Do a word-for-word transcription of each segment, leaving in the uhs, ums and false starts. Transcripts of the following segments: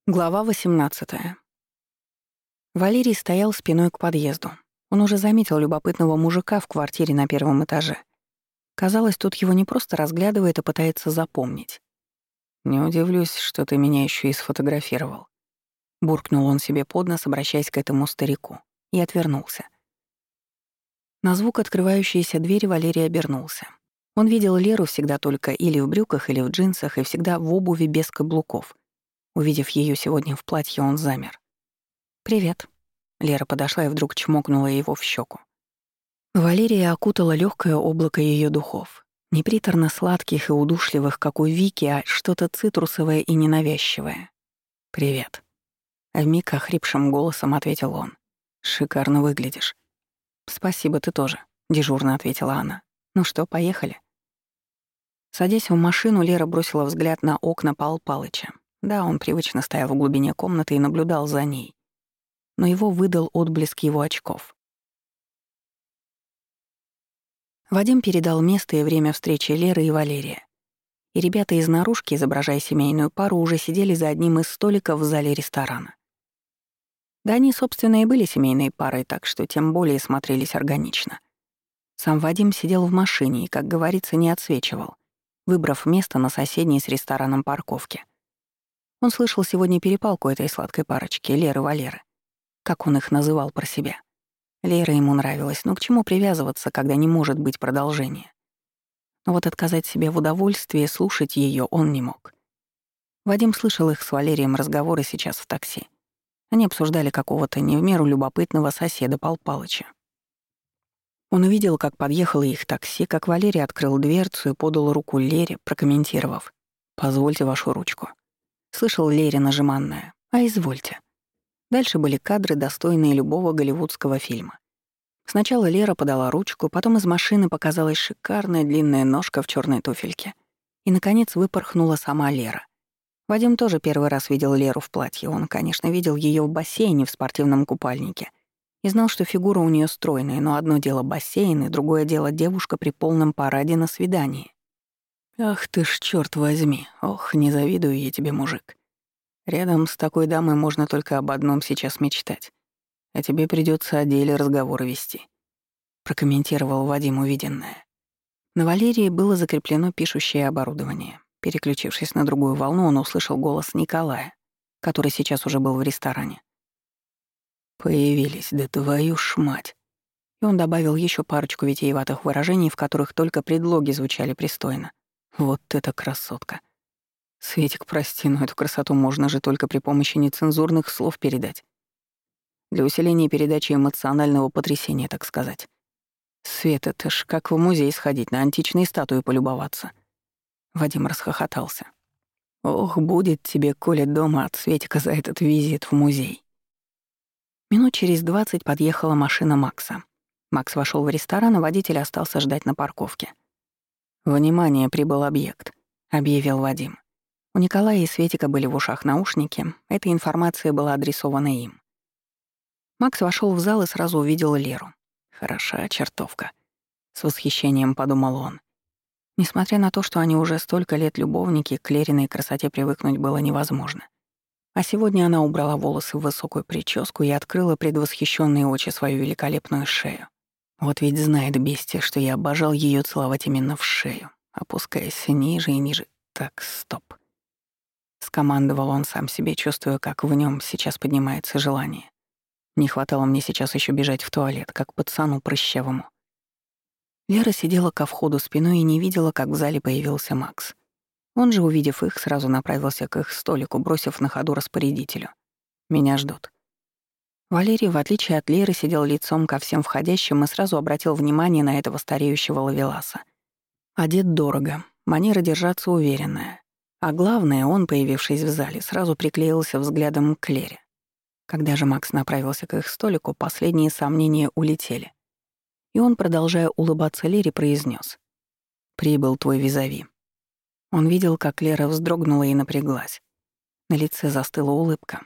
Глава восемнадцатая. Валерий стоял спиной к подъезду. Он уже заметил любопытного мужика в квартире на первом этаже. Казалось, тут его не просто разглядывает, а пытается запомнить. «Не удивлюсь, что ты меня еще и сфотографировал», — буркнул он себе под нос, обращаясь к этому старику, и отвернулся. На звук открывающейся двери Валерий обернулся. Он видел Леру всегда только или в брюках, или в джинсах, и всегда в обуви без каблуков. Увидев ее сегодня в платье, он замер. «Привет». Лера подошла и вдруг чмокнула его в щеку. Валерия окутала легкое облако ее духов. Не приторно-сладких и удушливых, как у Вики, а что-то цитрусовое и ненавязчивое. «Привет». Вмиг охрипшим голосом ответил он. «Шикарно выглядишь». «Спасибо, ты тоже», — дежурно ответила она. «Ну что, поехали?» Садясь в машину, Лера бросила взгляд на окна Пал Палыча. Да, он привычно стоял в глубине комнаты и наблюдал за ней. Но его выдал отблеск его очков. Вадим передал место и время встречи Леры и Валерия. И ребята из наружки, изображая семейную пару, уже сидели за одним из столиков в зале ресторана. Да они, собственно, и были семейной парой, так что тем более смотрелись органично. Сам Вадим сидел в машине и, как говорится, не отсвечивал, выбрав место на соседней с рестораном парковке. Он слышал сегодня перепалку этой сладкой парочки, Леры-Валеры, как он их называл про себя. Лера ему нравилась, но к чему привязываться, когда не может быть продолжения? Но вот отказать себе в удовольствии слушать ее он не мог. Вадим слышал их с Валерием разговоры сейчас в такси. Они обсуждали какого-то не в меру любопытного соседа Пал Палыча. Он увидел, как подъехало их такси, как Валерий открыл дверцу и подал руку Лере, прокомментировав: «Позвольте вашу ручку». Слышал Лерина жеманная: «А извольте». Дальше были кадры, достойные любого голливудского фильма. Сначала Лера подала ручку, потом из машины показалась шикарная длинная ножка в черной туфельке. И, наконец, выпорхнула сама Лера. Вадим тоже первый раз видел Леру в платье. Он, конечно, видел ее в бассейне в спортивном купальнике и знал, что фигура у нее стройная, но одно дело бассейн, и другое дело девушка при полном параде на свидании. «Ах ты ж, чёрт возьми, ох, не завидую я тебе, мужик. Рядом с такой дамой можно только об одном сейчас мечтать. А тебе придётся о деле разговоры вести», — прокомментировал Вадим увиденное. На Валерии было закреплено пишущее оборудование. Переключившись на другую волну, он услышал голос Николая, который сейчас уже был в ресторане. «Появились, да твою ж мать!» И он добавил ещё парочку витиеватых выражений, в которых только предлоги звучали пристойно. «Вот эта красотка! Светик, прости, но эту красоту можно же только при помощи нецензурных слов передать. Для усиления передачи эмоционального потрясения, так сказать. Свет, это ж как в музей сходить, на античные статуи полюбоваться». Вадим расхохотался. «Ох, будет тебе, Коля, дома от Светика за этот визит в музей». Минут через двадцать подъехала машина Макса. Макс вошел в ресторан, а водитель остался ждать на парковке. «Внимание, прибыл объект», — объявил Вадим. У Николая и Светика были в ушах наушники, эта информация была адресована им. Макс вошел в зал и сразу увидел Леру. «Хороша чертовка», — с восхищением подумал он. Несмотря на то, что они уже столько лет любовники, к Лериной красоте привыкнуть было невозможно. А сегодня она убрала волосы в высокую прическу и открыла предвосхищенные очи свою великолепную шею. Вот ведь знает бестия, что я обожал ее целовать именно в шею, опускаясь ниже и ниже. Так, стоп. Скомандовал он сам себе, чувствуя, как в нем сейчас поднимается желание. Не хватало мне сейчас еще бежать в туалет, как пацану прыщавому. Лера сидела ко входу спиной и не видела, как в зале появился Макс. Он же, увидев их, сразу направился к их столику, бросив на ходу распорядителю: «Меня ждут». Валерий, в отличие от Леры, сидел лицом ко всем входящим и сразу обратил внимание на этого стареющего ловеласа. Одет дорого, манера держаться уверенная. А главное, он, появившись в зале, сразу приклеился взглядом к Лере. Когда же Макс направился к их столику, последние сомнения улетели. И он, продолжая улыбаться Лере, произнес: «Прибыл твой визави». Он видел, как Лера вздрогнула и напряглась. На лице застыла улыбка.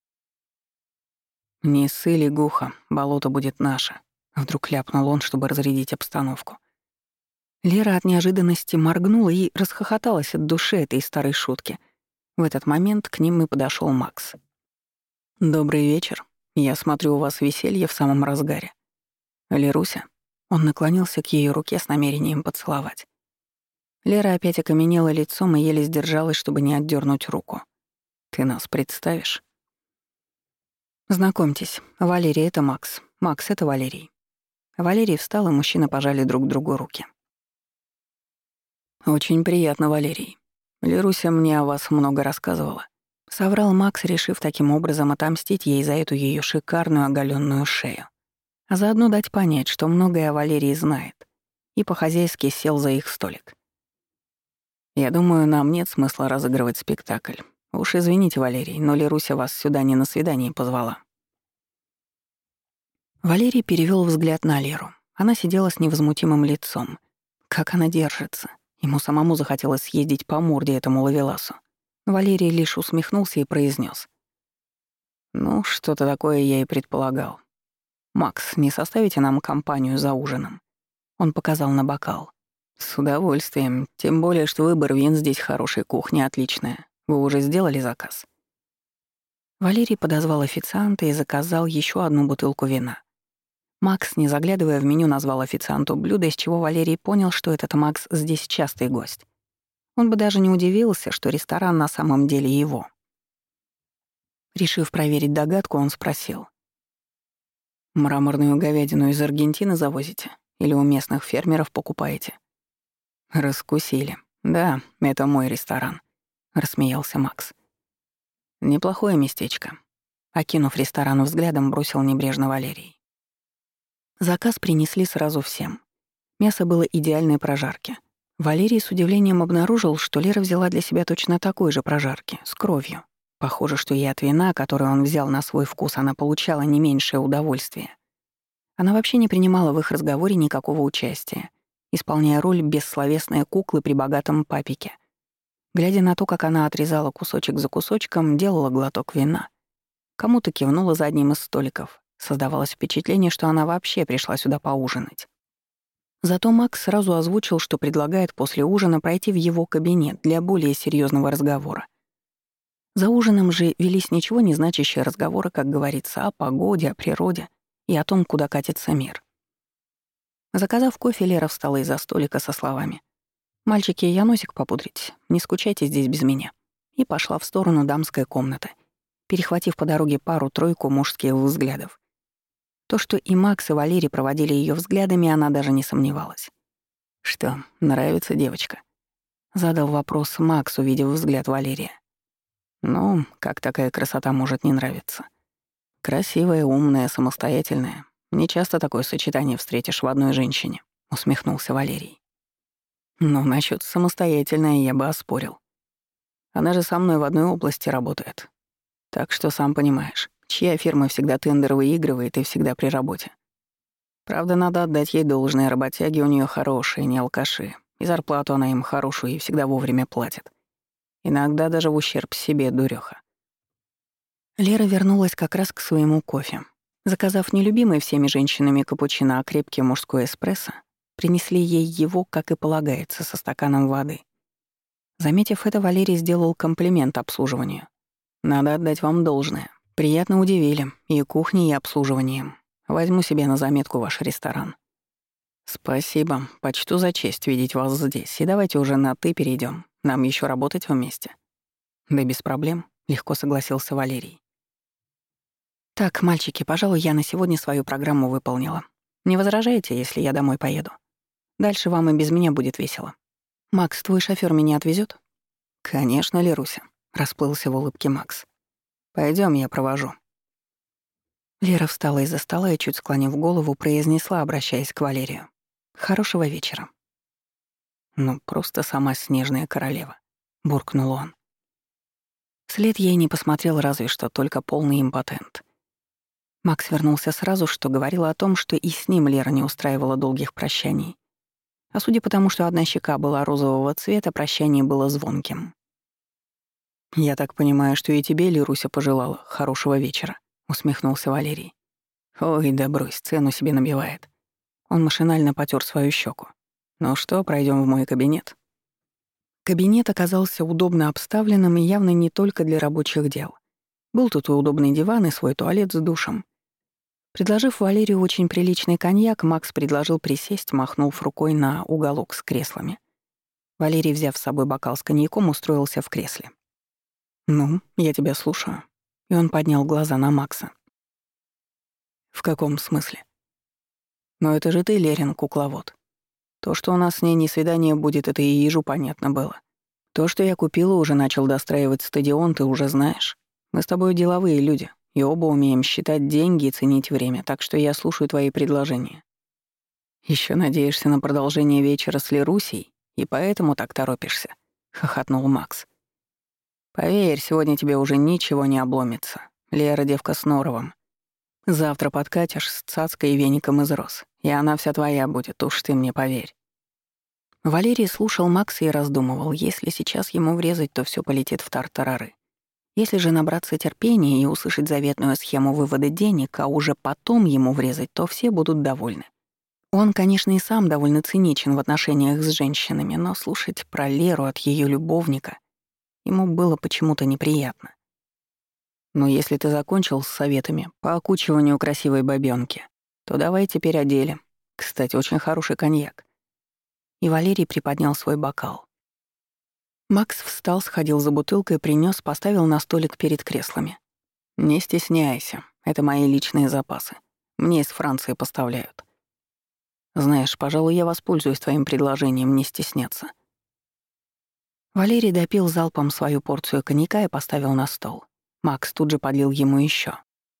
«Не ссы лягуха, болото будет наше», — вдруг ляпнул он, чтобы разрядить обстановку. Лера от неожиданности моргнула и расхохоталась от души этой старой шутки. В этот момент к ним и подошел Макс. «Добрый вечер. Я смотрю, у вас веселье в самом разгаре. Леруся». Он наклонился к ее руке с намерением поцеловать. Лера опять окаменела лицом и еле сдержалась, чтобы не отдернуть руку. «Ты нас представишь?» «Знакомьтесь, Валерий — это Макс. Макс — это Валерий». Валерий встал, и мужчины пожали друг другу руки. «Очень приятно, Валерий. Леруся мне о вас много рассказывала». Соврал Макс, решив таким образом отомстить ей за эту ее шикарную оголенную шею. А заодно дать понять, что многое о Валерии знает, и по-хозяйски сел за их столик. «Я думаю, нам нет смысла разыгрывать спектакль. Уж извините, Валерий, но Леруся вас сюда не на свидание позвала». Валерий перевел взгляд на Леру. Она сидела с невозмутимым лицом. Как она держится. Ему самому захотелось съездить по морде этому ловеласу. Валерий лишь усмехнулся и произнес: «Ну, что-то такое я и предполагал. Макс, не составите нам компанию за ужином?» Он показал на бокал. «С удовольствием. Тем более, что выбор вин здесь хорошей, кухня отличная. Вы уже сделали заказ?» Валерий подозвал официанта и заказал еще одну бутылку вина. Макс, не заглядывая в меню, назвал официанту блюдо, из чего Валерий понял, что этот Макс здесь частый гость. Он бы даже не удивился, что ресторан на самом деле его. Решив проверить догадку, он спросил: «Мраморную говядину из Аргентины завозите? Или у местных фермеров покупаете?» «Раскусили. Да, это мой ресторан», — рассмеялся Макс. «Неплохое местечко», — окинув ресторан взглядом, бросил небрежно Валерий. Заказ принесли сразу всем. Мясо было идеальной прожарки. Валерий с удивлением обнаружил, что Лера взяла для себя точно такой же прожарки, с кровью. Похоже, что и от вина, которое он взял на свой вкус, она получала не меньшее удовольствие. Она вообще не принимала в их разговоре никакого участия, исполняя роль бессловесной куклы при богатом папике. Глядя на то, как она отрезала кусочек за кусочком, делала глоток вина. Кому-то кивнула за одним из столиков. Создавалось впечатление, что она вообще пришла сюда поужинать. Зато Макс сразу озвучил, что предлагает после ужина пройти в его кабинет для более серьезного разговора. За ужином же велись ничего не значащие разговоры, как говорится, о погоде, о природе и о том, куда катится мир. Заказав кофе, Лера встала из-за столика со словами: «Мальчики, я носик попудрить, не скучайте здесь без меня», и пошла в сторону дамской комнаты, перехватив по дороге пару-тройку мужских взглядов. То, что и Макс, и Валерий проводили ее взглядами, она даже не сомневалась. «Что, нравится девочка?» — задал вопрос Макс, увидев взгляд Валерия. «Ну, как такая красота может не нравиться? Красивая, умная, самостоятельная. Не часто такое сочетание встретишь в одной женщине», — усмехнулся Валерий. «Ну, насчет самостоятельной я бы оспорил. Она же со мной в одной области работает. Так что сам понимаешь, чья фирма всегда тендер выигрывает и всегда при работе. Правда, надо отдать ей должное, работяги у нее хорошие, не алкаши, и зарплату она им хорошую и всегда вовремя платит. Иногда даже в ущерб себе, дурёха». Лера вернулась как раз к своему кофе. Заказав нелюбимый всеми женщинами капучино, а крепкий мужской эспрессо, принесли ей его, как и полагается, со стаканом воды. Заметив это, Валерий сделал комплимент обслуживанию. «Надо отдать вам должное. Приятно удивили. И кухней, и обслуживанием. Возьму себе на заметку ваш ресторан». «Спасибо. Почту за честь видеть вас здесь. И давайте уже на «ты» перейдем. Нам еще работать вместе». «Да без проблем», — легко согласился Валерий. «Так, мальчики, пожалуй, я на сегодня свою программу выполнила. Не возражаете, если я домой поеду? Дальше вам и без меня будет весело. Макс, твой шофёр меня отвезёт?» «Конечно, Леруся», — расплылся в улыбке Макс. «Пойдём, я провожу». Лера встала из-за стола и, чуть склонив голову, произнесла, обращаясь к Валерию: «Хорошего вечера». «Ну, просто сама снежная королева», — буркнул он. Вслед ей не посмотрел разве что только полный импотент. Макс вернулся сразу, что говорило о том, что и с ним Лера не устраивала долгих прощаний. А судя по тому, что одна щека была розового цвета, прощание было звонким. «Я так понимаю, что и тебе, Леруся, пожелала хорошего вечера», — усмехнулся Валерий. «Ой, да брось, цену себе набивает». Он машинально потёр свою щеку. «Ну что, пройдём в мой кабинет?» Кабинет оказался удобно обставленным и явно не только для рабочих дел. Был тут и удобный диван, и свой туалет с душем. Предложив Валерию очень приличный коньяк, Макс предложил присесть, махнув рукой на уголок с креслами. Валерий, взяв с собой бокал с коньяком, устроился в кресле. «Ну, я тебя слушаю». И он поднял глаза на Макса. «В каком смысле?» «Но это же ты, Лерин, кукловод. То, что у нас с ней не свидание будет, это и ежу понятно было. То, что я купила, уже начал достраивать стадион, ты уже знаешь. Мы с тобой деловые люди, и оба умеем считать деньги и ценить время, так что я слушаю твои предложения. Еще надеешься на продолжение вечера с Лерусей, и поэтому так торопишься?» — хохотнул Макс. «Поверь, сегодня тебе уже ничего не обломится. Лера девка с норовом. Завтра подкатишь с цацкой и веником из роз, и она вся твоя будет, уж ты мне поверь». Валерий слушал Макса и раздумывал, если сейчас ему врезать, то все полетит в тартарары. Если же набраться терпения и услышать заветную схему вывода денег, а уже потом ему врезать, то все будут довольны. Он, конечно, и сам довольно циничен в отношениях с женщинами, но слушать про Леру от ее любовника ему было почему-то неприятно. «Но если ты закончил с советами по окучиванию красивой бабёнки, то давай теперь о деле. Кстати, очень хороший коньяк». И Валерий приподнял свой бокал. Макс встал, сходил за бутылкой, принёс, поставил на столик перед креслами. «Не стесняйся, это мои личные запасы. Мне из Франции поставляют. Знаешь, пожалуй, я воспользуюсь твоим предложением не стесняться». Валерий допил залпом свою порцию коньяка и поставил на стол. Макс тут же подлил ему еще.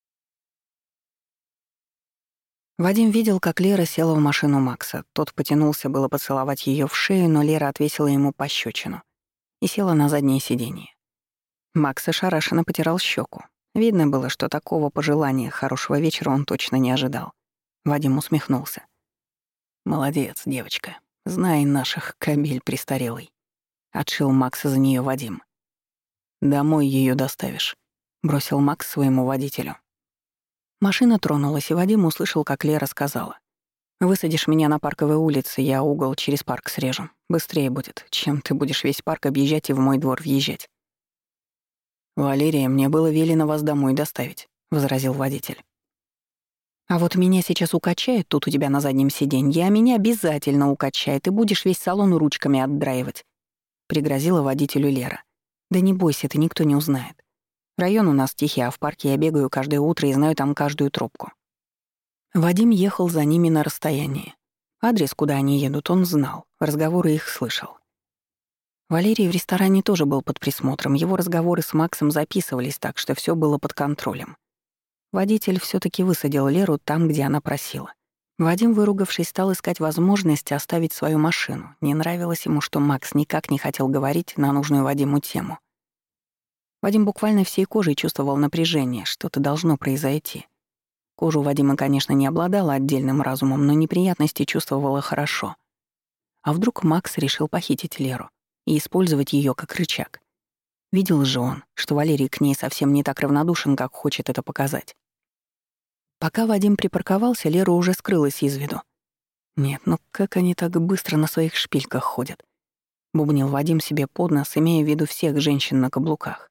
Вадим видел, как Лера села в машину Макса. Тот потянулся было поцеловать ее в шею, но Лера отвесила ему пощечину и села на заднее сиденье. Макс ошарашенно потирал щеку. Видно было, что такого пожелания хорошего вечера он точно не ожидал. Вадим усмехнулся. «Молодец, девочка. Знай наших, кобель престарелый». Отшил Макса за нее Вадим. «Домой ее доставишь», — бросил Макс своему водителю. Машина тронулась, и Вадим услышал, как Лера сказала: «Высадишь меня на Парковой улице, я угол через парк срежу. Быстрее будет, чем ты будешь весь парк объезжать и в мой двор въезжать». «Валерия, мне было велено вас домой доставить», — возразил водитель. «А вот меня сейчас укачает тут у тебя на заднем сиденье, а меня обязательно укачает, и будешь весь салон ручками отдраивать», — пригрозила водителю Лера. «Да не бойся, ты никто не узнает. Район у нас тихий, а в парке я бегаю каждое утро и знаю там каждую тропку». Вадим ехал за ними на расстоянии. Адрес, куда они едут, он знал, разговоры их слышал. Валерий в ресторане тоже был под присмотром, его разговоры с Максом записывались так, что все было под контролем. Водитель все таки высадил Леру там, где она просила. Вадим, выругавшись, стал искать возможность оставить свою машину. Не нравилось ему, что Макс никак не хотел говорить на нужную Вадиму тему. Вадим буквально всей кожей чувствовал напряжение, что-то должно произойти. Кожа у Вадима, конечно, не обладала отдельным разумом, но неприятности чувствовала хорошо. А вдруг Макс решил похитить Леру и использовать ее как рычаг? Видел же он, что Валерий к ней совсем не так равнодушен, как хочет это показать. Пока Вадим припарковался, Лера уже скрылась из виду. «Нет, ну как они так быстро на своих шпильках ходят?» — бубнил Вадим себе под нос, имея в виду всех женщин на каблуках.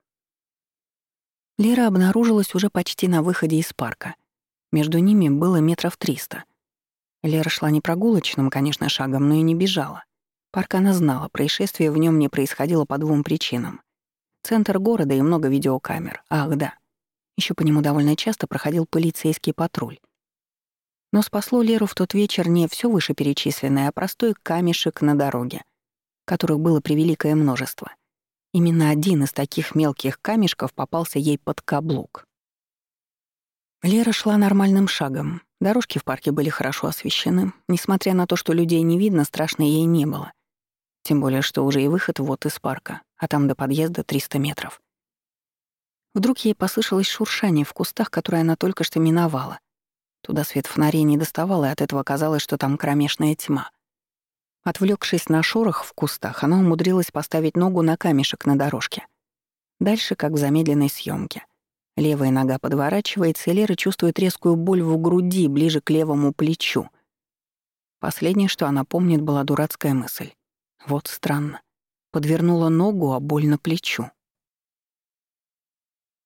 Лера обнаружилась уже почти на выходе из парка. Между ними было метров триста. Лера шла не прогулочным, конечно, шагом, но и не бежала. Парк она знала, происшествие в нем не происходило по двум причинам. Центр города и много видеокамер. Ах, да. Еще по нему довольно часто проходил полицейский патруль. Но спасло Леру в тот вечер не все вышеперечисленное, а простой камешек на дороге, которых было превеликое множество. Именно один из таких мелких камешков попался ей под каблук. Лера шла нормальным шагом. Дорожки в парке были хорошо освещены. Несмотря на то, что людей не видно, страшно ей не было. Тем более, что уже и выход вот из парка, а там до подъезда триста метров. Вдруг ей послышалось шуршание в кустах, которые она только что миновала. Туда свет фонарей не доставал, и от этого казалось, что там кромешная тьма. Отвлекшись на шорох в кустах, она умудрилась поставить ногу на камешек на дорожке. Дальше, как в замедленной съемке. Левая нога подворачивается, и Лера чувствует резкую боль в груди, ближе к левому плечу. Последнее, что она помнит, была дурацкая мысль. Вот странно. Подвернула ногу, а больно плечу.